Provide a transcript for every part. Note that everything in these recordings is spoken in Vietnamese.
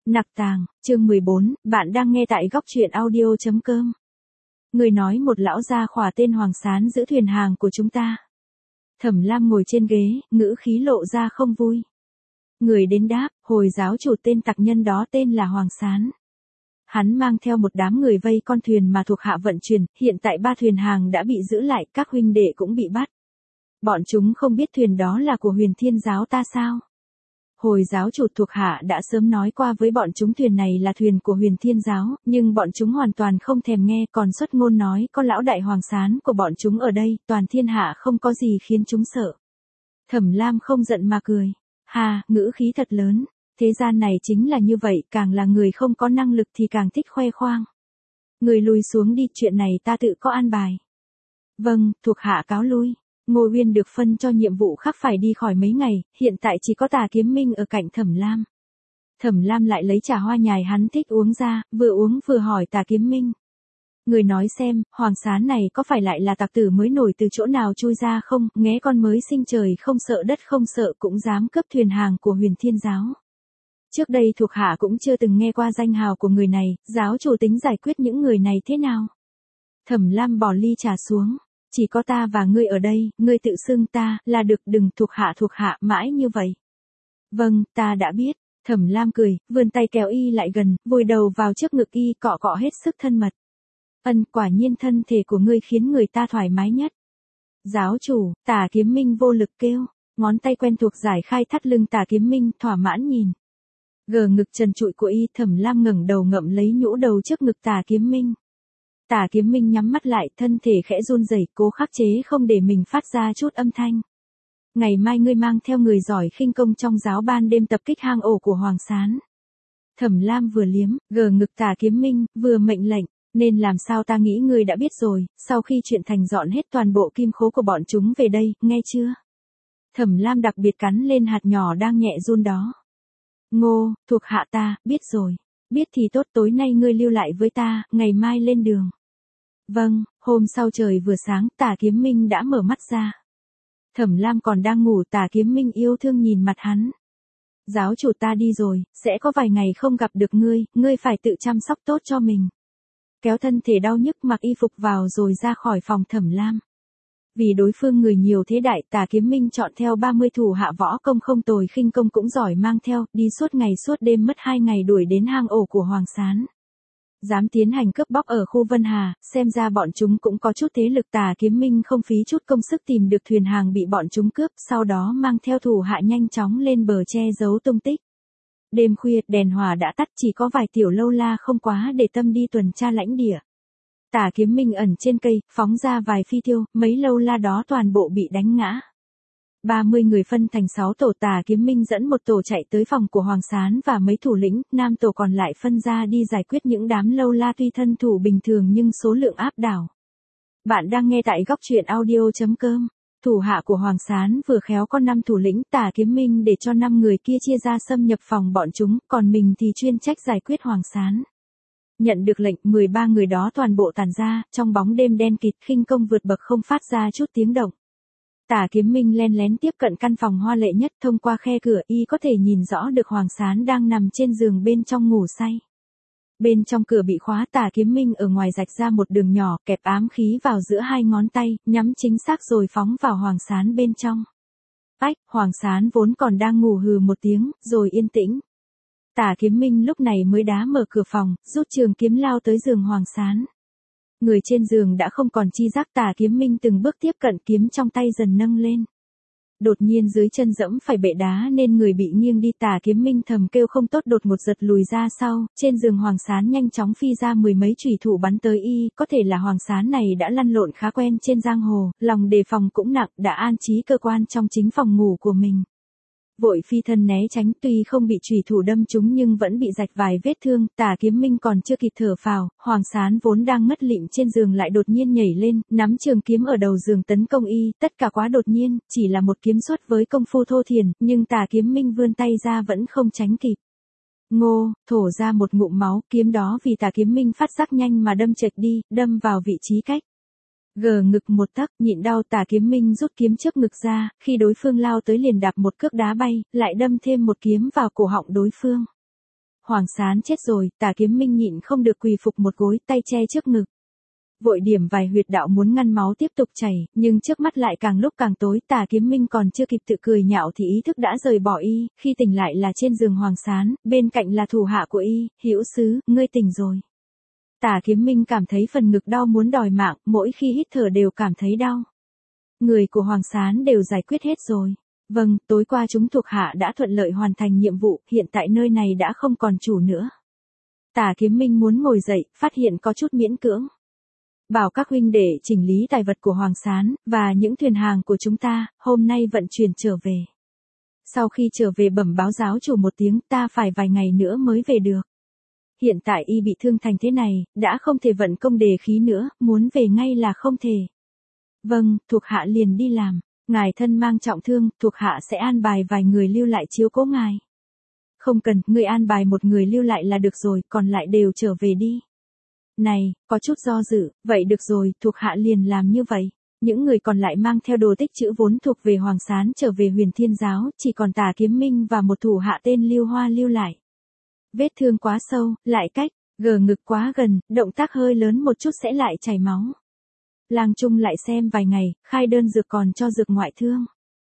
Nặc Tàng, chương 14, bạn đang nghe tại góc truyện audio.com. Người nói một lão gia khỏa tên Hoàng Sán giữ thuyền hàng của chúng ta. Thẩm Lam ngồi trên ghế, ngữ khí lộ ra không vui. Người đến đáp, Hồi giáo chủ tên tặc nhân đó tên là Hoàng Sán. Hắn mang theo một đám người vây con thuyền mà thuộc hạ vận chuyển, hiện tại 3 thuyền hàng đã bị giữ lại, các huynh đệ cũng bị bắt. Bọn chúng không biết thuyền đó là của Huyền Thiên giáo ta sao? Hồi giáo chủ thuộc hạ đã sớm nói qua với bọn chúng thuyền này là thuyền của Huyền Thiên giáo, nhưng bọn chúng hoàn toàn không thèm nghe, còn xuất ngôn nói có lão đại Hoàng Sán của bọn chúng ở đây, toàn thiên hạ không có gì khiến chúng sợ. Thẩm Lam không giận mà cười. Ha, ngữ khí thật lớn. Thế gian này chính là như vậy, càng là người không có năng lực thì càng thích khoe khoang. Người lùi xuống đi, chuyện này ta tự có an bài. Vâng, thuộc hạ cáo lui. Ngô Uyên được phân cho nhiệm vụ khác phải đi khỏi mấy ngày, hiện tại chỉ có Tà Kiếm Minh ở cạnh Thẩm Lam. Thẩm Lam lại lấy trà hoa nhài hắn thích uống ra, vừa uống vừa hỏi Tà Kiếm Minh. Người nói xem, Hoàng Sán này có phải lại là tặc tử mới nổi từ chỗ nào chui ra không, nghé con mới sinh trời không sợ đất không sợ cũng dám cướp thuyền hàng của Huyền Thiên giáo. Trước đây thuộc hạ cũng chưa từng nghe qua danh hào của người này, giáo chủ tính giải quyết những người này thế nào? Thẩm Lam bỏ ly trà xuống. Chỉ có ta và ngươi ở đây, ngươi tự xưng ta, là được, đừng thuộc hạ mãi như vậy. Vâng, ta đã biết. Thẩm Lam cười, vươn tay kéo y lại gần, vùi đầu vào trước ngực y, cọ cọ hết sức thân mật. Quả nhiên thân thể của ngươi khiến người ta thoải mái nhất. Giáo chủ, Tà Kiếm Minh vô lực kêu, ngón tay quen thuộc giải khai thắt lưng Tà Kiếm Minh, thỏa mãn nhìn. Gờ ngực trần trụi của y, Thẩm Lam ngẩng đầu ngậm lấy nhũ đầu trước ngực Tà Kiếm Minh. Tà Kiếm Minh nhắm mắt lại, thân thể khẽ run rẩy, cố khắc chế không để mình phát ra chút âm thanh. Ngày mai ngươi mang theo người giỏi khinh công trong giáo ban đêm tập kích hang ổ của Hoàng Sán. Thẩm Lam vừa liếm, gờ ngực Tà Kiếm Minh, vừa mệnh lệnh, nên làm sao ta nghĩ ngươi đã biết rồi, sau khi chuyện thành dọn hết toàn bộ kim khố của bọn chúng về đây, nghe chưa? Thẩm Lam đặc biệt cắn lên hạt nhỏ đang nhẹ run đó. Ngô, thuộc hạ ta, biết rồi. Biết thì tốt, tối nay ngươi lưu lại với ta, ngày mai lên đường. Vâng, hôm sau trời vừa sáng, Tà Kiếm Minh đã mở mắt ra. Thẩm Lam còn đang ngủ, Tà Kiếm Minh yêu thương nhìn mặt hắn. Giáo chủ ta đi rồi, sẽ có vài ngày không gặp được ngươi phải tự chăm sóc tốt cho mình. Kéo thân thể đau nhức mặc y phục vào rồi ra khỏi phòng Thẩm Lam. Vì đối phương người nhiều thế đại, Tà Kiếm Minh chọn theo 30 thủ hạ võ công không tồi, khinh công cũng giỏi mang theo, đi suốt ngày suốt đêm mất 2 ngày đuổi đến hang ổ của Hoàng Sán. Dám tiến hành cướp bóc ở khu Vân Hà, xem ra bọn chúng cũng có chút thế lực. Tà Kiếm Minh không phí chút công sức tìm được thuyền hàng bị bọn chúng cướp, sau đó mang theo thủ hạ nhanh chóng lên bờ che giấu tung tích. Đêm khuya, đèn hỏa đã tắt, chỉ có vài tiểu lâu la không quá để tâm đi tuần tra lãnh địa. Tà Kiếm Minh ẩn trên cây, phóng ra vài phi tiêu, mấy lâu la đó toàn bộ bị đánh ngã. 30 người phân thành 6 tổ, Tà Kiếm Minh dẫn một tổ chạy tới phòng của Hoàng Sán và mấy thủ lĩnh, nam tổ còn lại phân ra đi giải quyết những đám lâu la tuy thân thủ bình thường nhưng số lượng áp đảo. Bạn đang nghe tại góc truyện audio.com. Thủ hạ của Hoàng Sán vừa khéo có 5 thủ lĩnh, Tà Kiếm Minh để cho 5 người kia chia ra xâm nhập phòng bọn chúng, còn mình thì chuyên trách giải quyết Hoàng Sán. Nhận được lệnh, 13 người đó toàn bộ tản ra, trong bóng đêm đen kịt, khinh công vượt bậc không phát ra chút tiếng động. Tà Kiếm Minh len lén tiếp cận căn phòng hoa lệ nhất, thông qua khe cửa y có thể nhìn rõ được Hoàng Sán đang nằm trên giường bên trong ngủ say. Bên trong cửa bị khóa, Tà Kiếm Minh ở ngoài rạch ra một đường nhỏ, kẹp ám khí vào giữa 2 ngón tay, nhắm chính xác rồi phóng vào Hoàng Sán bên trong. Hoàng Sán vốn còn đang ngủ hừ một tiếng, rồi yên tĩnh. Tà Kiếm Minh lúc này mới đá mở cửa phòng, rút trường kiếm lao tới giường Hoàng Sán. Người trên giường đã không còn chi giác, Tà Kiếm Minh từng bước tiếp cận, kiếm trong tay dần nâng lên. Đột nhiên dưới chân dẫm phải bệ đá nên người bị nghiêng đi, Tà Kiếm Minh thầm kêu không tốt, đột ngột giật lùi ra sau, trên giường Hoàng Sán nhanh chóng phi ra 10 mấy chủy thủ bắn tới y, có thể là Hoàng Sán này đã lăn lộn khá quen trên giang hồ, lòng đề phòng cũng nặng, đã an trí cơ quan trong chính phòng ngủ của mình. Vội phi thân né tránh, tuy không bị chủy thủ đâm trúng nhưng vẫn bị rạch vài vết thương. Tà Kiếm Minh còn chưa kịp thở phào, Hoàng Sán vốn đang ngất lịm trên giường lại đột nhiên nhảy lên, nắm trường kiếm ở đầu giường tấn công y, tất cả quá đột nhiên, chỉ là một kiếm xuất với công phu thô thiển, nhưng Tà Kiếm Minh vươn tay ra vẫn không tránh kịp. Ngô, thổ ra một ngụm máu, kiếm đó vì Tà Kiếm Minh phát giác nhanh mà đâm chệch đi, đâm vào vị trí cách gờ ngực một tấc, nhịn đau. Tà Kiếm Minh rút kiếm trước ngực ra, khi đối phương lao tới liền đạp một cước đá bay, lại đâm thêm một kiếm vào cổ họng đối phương. Hoàng Sán chết rồi, Tả Kiếm Minh nhịn không được quỳ phục một gối, tay che trước ngực. Vội điểm vài huyệt đạo muốn ngăn máu tiếp tục chảy, nhưng trước mắt lại càng lúc càng tối, Tả Kiếm Minh còn chưa kịp tự cười nhạo thì ý thức đã rời bỏ y, khi tỉnh lại là trên giường Hoàng Sán, bên cạnh là thủ hạ của y, Hữu Sứ, ngươi tỉnh rồi. Tả Kiếm Minh cảm thấy phần ngực đau muốn đòi mạng, mỗi khi hít thở đều cảm thấy đau. Người của Hoàng Sán đều giải quyết hết rồi. Vâng, tối qua chúng thuộc hạ đã thuận lợi hoàn thành nhiệm vụ, hiện tại nơi này đã không còn chủ nữa. Tả Kiếm Minh muốn ngồi dậy, phát hiện có chút miễn cưỡng. Bảo các huynh để chỉnh lý tài vật của Hoàng Sán, và những thuyền hàng của chúng ta, hôm nay vận chuyển trở về. Sau khi trở về bẩm báo giáo chủ một tiếng, ta phải vài ngày nữa mới về được. Hiện tại y bị thương thành thế này, đã không thể vận công đề khí nữa, muốn về ngay là không thể. Vâng, thuộc hạ liền đi làm. Ngài thân mang trọng thương, thuộc hạ sẽ an bài vài người lưu lại chiếu cố ngài. Không cần, ngươi an bài một người lưu lại là được rồi, còn lại đều trở về đi. Này, có chút do dự, vậy được rồi, thuộc hạ liền làm như vậy. Những người còn lại mang theo đồ tích trữ vốn thuộc về Hoàng Sán trở về Huyền Thiên Giáo, chỉ còn Tả Kiếm Minh và một thủ hạ tên Lưu Hoa lưu lại. Vết thương quá sâu, lại cách, gờ ngực quá gần, động tác hơi lớn một chút sẽ lại chảy máu. Lang Trung lại xem vài ngày, khai đơn dược còn cho dược ngoại thương.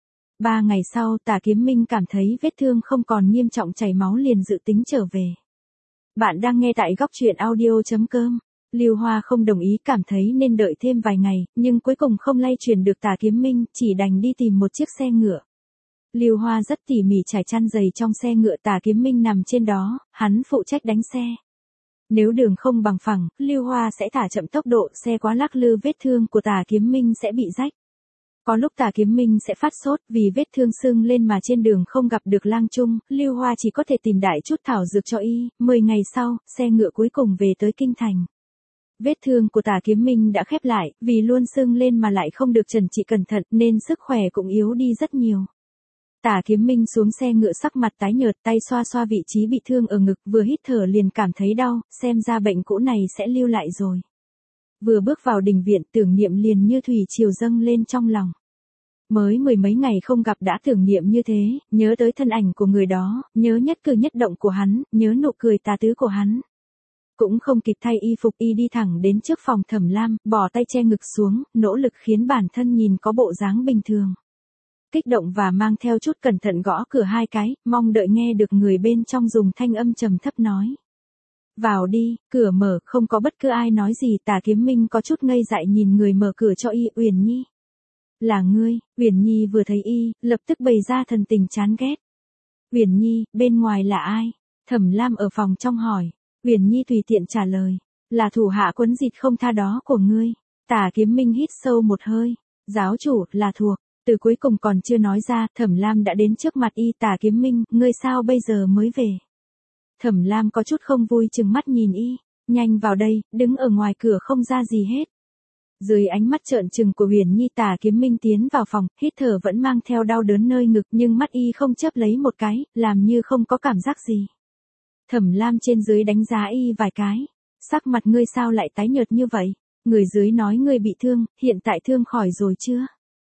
3 ngày sau, Tả Kiếm Minh cảm thấy vết thương không còn nghiêm trọng chảy máu liền dự tính trở về. Bạn đang nghe tại góc truyện audio.com. Lưu Hoa không đồng ý, cảm thấy nên đợi thêm vài ngày, nhưng cuối cùng không lay chuyển được Tả Kiếm Minh, chỉ đành đi tìm một chiếc xe ngựa. Lưu Hoa rất tỉ mỉ trải chăn dày trong xe ngựa, Tả Kiếm Minh nằm trên đó, hắn phụ trách đánh xe. Nếu đường không bằng phẳng, Lưu Hoa sẽ thả chậm tốc độ, xe quá lắc lư vết thương của Tả Kiếm Minh sẽ bị rách. Có lúc Tả Kiếm Minh sẽ phát sốt vì vết thương sưng lên mà trên đường không gặp được Lang Trung, Lưu Hoa chỉ có thể tìm đại chút thảo dược cho y. 10 ngày sau, xe ngựa cuối cùng về tới kinh thành. Vết thương của Tả Kiếm Minh đã khép lại, vì luôn sưng lên mà lại không được trần trị cẩn thận nên sức khỏe cũng yếu đi rất nhiều. Tả Kiếm Minh xuống xe ngựa sắc mặt tái nhợt, tay xoa xoa vị trí bị thương ở ngực, vừa hít thở liền cảm thấy đau, xem ra bệnh cũ này sẽ lưu lại rồi. Vừa bước vào đình viện, tưởng niệm liền như thủy triều dâng lên trong lòng. Mới 10 mấy ngày không gặp đã tưởng niệm như thế, nhớ tới thân ảnh của người đó, nhớ nhất cử nhất động của hắn, nhớ nụ cười tà tứ của hắn. Cũng không kịp thay y phục, y đi thẳng đến trước phòng Thẩm Lam, bỏ tay che ngực xuống, nỗ lực khiến bản thân nhìn có bộ dáng bình thường. Kích động và mang theo chút cẩn thận gõ cửa 2 cái, mong đợi nghe được người bên trong dùng thanh âm trầm thấp nói. Vào đi, cửa mở, không có bất cứ ai nói gì, Tả Kiếm Minh có chút ngây dại nhìn người mở cửa cho y, Uyển Nhi. Là ngươi. Uyển Nhi vừa thấy y, lập tức bày ra thần tình chán ghét. Uyển Nhi, bên ngoài là ai? Thẩm Lam ở phòng trong hỏi. Uyển Nhi tùy tiện trả lời. Là thủ hạ quấn dịt không tha đó của ngươi. Tả Kiếm Minh hít sâu một hơi. Giáo chủ, là thuộc. Từ cuối cùng còn chưa nói ra, Thẩm Lam đã đến trước mặt y. Tả Kiếm Minh, ngươi sao bây giờ mới về? Thẩm Lam có chút không vui chừng mắt nhìn y. Nhanh vào đây, đứng ở ngoài cửa không ra gì hết. Dưới ánh mắt trợn trừng của Uyển Nhi, Tả Kiếm Minh tiến vào phòng, hít thở vẫn mang theo đau đớn nơi ngực, nhưng mắt y không chớp lấy một cái, làm như không có cảm giác gì. Thẩm Lam trên dưới đánh giá y vài cái. Sắc mặt ngươi sao lại tái nhợt như vậy? Người dưới nói ngươi bị thương, hiện tại thương khỏi rồi chưa?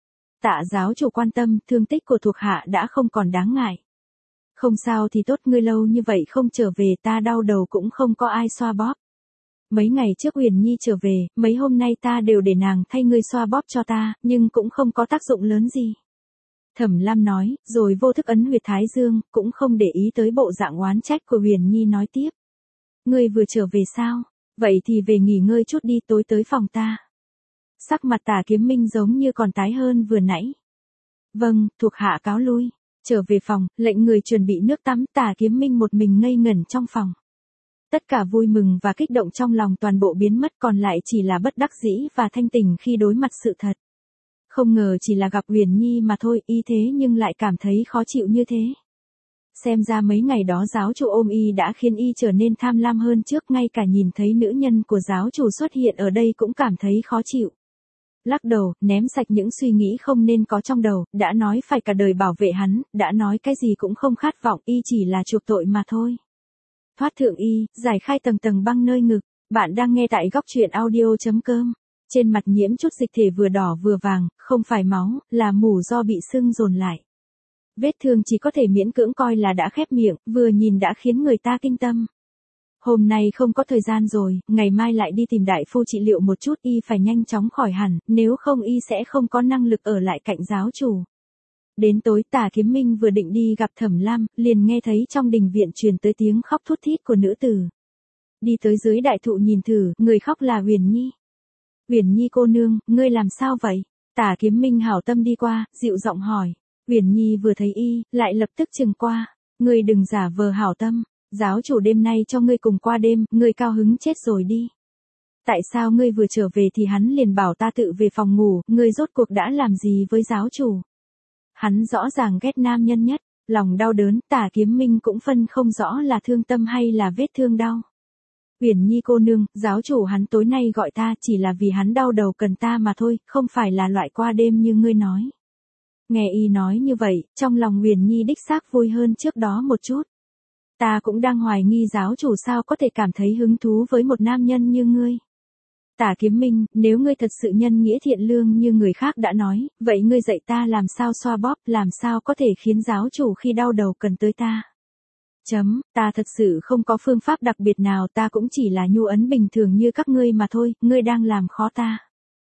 Tạ giáo chủ quan tâm, thương tích của thuộc hạ đã không còn đáng ngại. Không sao thì tốt, ngươi lâu như vậy không trở về, ta đau đầu cũng không có ai xoa bóp. Mấy ngày trước Uyển Nhi trở về, mấy hôm nay ta đều để nàng thay ngươi xoa bóp cho ta, nhưng cũng không có tác dụng lớn gì. Thẩm Lam nói, rồi vô thức ấn huyệt thái dương, cũng không để ý tới bộ dạng oán trách của Uyển Nhi, nói tiếp. Ngươi vừa trở về sao? Vậy thì về nghỉ ngơi chút đi, tối tới phòng ta. Sắc mặt Tả Kiếm Minh giống như còn tái hơn vừa nãy. Vâng, thuộc hạ cáo lui. Trở về phòng, lệnh người chuẩn bị nước tắm, Tả Kiếm Minh một mình ngây ngẩn trong phòng. Tất cả vui mừng và kích động trong lòng toàn bộ biến mất, còn lại chỉ là bất đắc dĩ và thanh tỉnh khi đối mặt sự thật. Không ngờ chỉ là gặp Uyển Nhi mà thôi, y thế nhưng lại cảm thấy khó chịu như thế. Xem ra mấy ngày đó giáo chủ ôm y đã khiến y trở nên tham lam hơn trước, ngay cả nhìn thấy nữ nhân của giáo chủ xuất hiện ở đây cũng cảm thấy khó chịu. Lắc đầu, ném sạch những suy nghĩ không nên có trong đầu, đã nói phải cả đời bảo vệ hắn, đã nói cái gì cũng không khát vọng, y chỉ là chuộc tội mà thôi. Thoát thượng y, giải khai tầng tầng băng nơi ngực. Bạn đang nghe tại góc truyện audio.com. Trên mặt nhiễm chút dịch thể vừa đỏ vừa vàng, không phải máu, là mủ do bị sưng dồn lại. Vết thương chỉ có thể miễn cưỡng coi là đã khép miệng, vừa nhìn đã khiến người ta kinh tâm. Hôm nay không có thời gian rồi, ngày mai lại đi tìm đại phu trị liệu một chút, y phải nhanh chóng khỏi hẳn, nếu không y sẽ không có năng lực ở lại cạnh giáo chủ. Đến tối Tả Kiếm Minh vừa định đi gặp Thẩm Lam, liền nghe thấy trong đình viện truyền tới tiếng khóc thút thít của nữ tử. Đi tới dưới đại thụ nhìn thử, người khóc là Huyền Nhi. Huyền Nhi cô nương, ngươi làm sao vậy? Tả Kiếm Minh hảo tâm đi qua, dịu giọng hỏi. Huyền Nhi vừa thấy y, lại lập tức chừng qua. Ngươi đừng giả vờ hảo tâm, giáo chủ đêm nay cho ngươi cùng qua đêm, ngươi cao hứng chết rồi đi. Tại sao ngươi vừa trở về thì hắn liền bảo ta tự về phòng ngủ, ngươi rốt cuộc đã làm gì với giáo chủ? Hắn rõ ràng ghét nam nhân nhất, lòng đau đớn, Tả Kiếm Minh cũng phân không rõ là thương tâm hay là vết thương đau. Huyền Nhi cô nương, giáo chủ hắn tối nay gọi ta chỉ là vì hắn đau đầu cần ta mà thôi, không phải là loại qua đêm như ngươi nói. Nghe y nói như vậy, trong lòng Huyền Nhi đích xác vui hơn trước đó một chút. Ta cũng đang hoài nghi giáo chủ sao có thể cảm thấy hứng thú với một nam nhân như ngươi. Tả Kiếm Minh, nếu ngươi thật sự nhân nghĩa thiện lương như người khác đã nói, vậy ngươi dạy ta làm sao xoa bóp, làm sao có thể khiến giáo chủ khi đau đầu cần tới ta. Ta thật sự không có phương pháp đặc biệt nào, ta cũng chỉ là nhu ấn bình thường như các ngươi mà thôi, ngươi đang làm khó ta.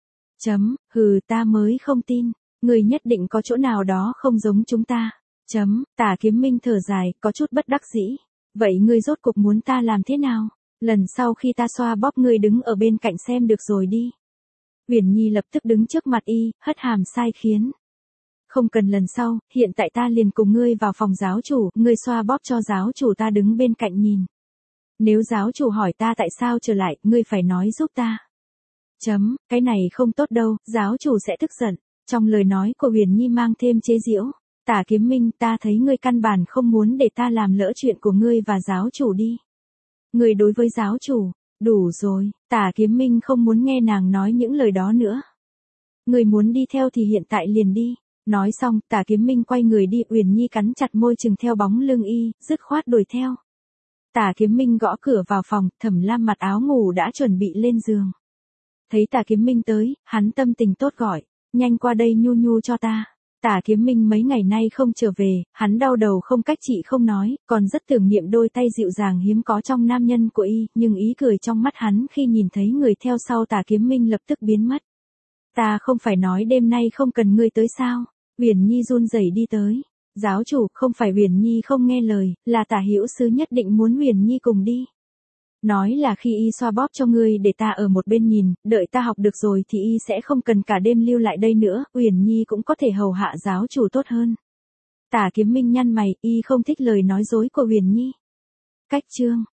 Hừ, ta mới không tin, ngươi nhất định có chỗ nào đó không giống chúng ta. Tả Kiếm Minh thở dài, có chút bất đắc dĩ. Vậy ngươi rốt cuộc muốn ta làm thế nào? Lần sau khi ta xoa bóp ngươi đứng ở bên cạnh xem được rồi đi. Huyền Nhi lập tức đứng trước mặt y, hất hàm sai khiến. Không cần lần sau, hiện tại ta liền cùng ngươi vào phòng giáo chủ, ngươi xoa bóp cho giáo chủ ta đứng bên cạnh nhìn. Nếu giáo chủ hỏi ta tại sao trở lại, ngươi phải nói giúp ta. Cái này không tốt đâu, giáo chủ sẽ tức giận. Trong lời nói của Huyền Nhi mang thêm chế giễu. Tả Kiếm Minh, ta thấy ngươi căn bản không muốn để ta làm lỡ chuyện của ngươi và giáo chủ đi. Ngươi đối với giáo chủ, đủ rồi, Tả Kiếm Minh không muốn nghe nàng nói những lời đó nữa. Ngươi muốn đi theo thì hiện tại liền đi. Nói xong, Tả Kiếm Minh quay người đi, Uyển Nhi cắn chặt môi chừng theo bóng lưng y, dứt khoát đuổi theo. Tả Kiếm Minh gõ cửa vào phòng, Thẩm Lam mặc áo ngủ đã chuẩn bị lên giường. Thấy Tả Kiếm Minh tới, hắn tâm tình tốt gọi, nhanh qua đây nhu nhu cho ta. Tả Kiếm Minh mấy ngày nay không trở về, hắn đau đầu không cách trị không nói, còn rất tưởng niệm đôi tay dịu dàng hiếm có trong nam nhân của y, nhưng ý cười trong mắt hắn khi nhìn thấy người theo sau Tả Kiếm Minh lập tức biến mất. Ta không phải nói đêm nay không cần ngươi tới sao? Huyền Nhi run rẩy đi tới. Giáo chủ, không phải Huyền Nhi không nghe lời, là Tả Hữu Sứ nhất định muốn Huyền Nhi cùng đi. Nói là khi y xoa bóp cho ngươi để ta ở một bên nhìn, đợi ta học được rồi thì y sẽ không cần cả đêm lưu lại đây nữa, Huyền Nhi cũng có thể hầu hạ giáo chủ tốt hơn. Tả Kiếm Minh nhăn mày, y không thích lời nói dối của Huyền Nhi. Cách chương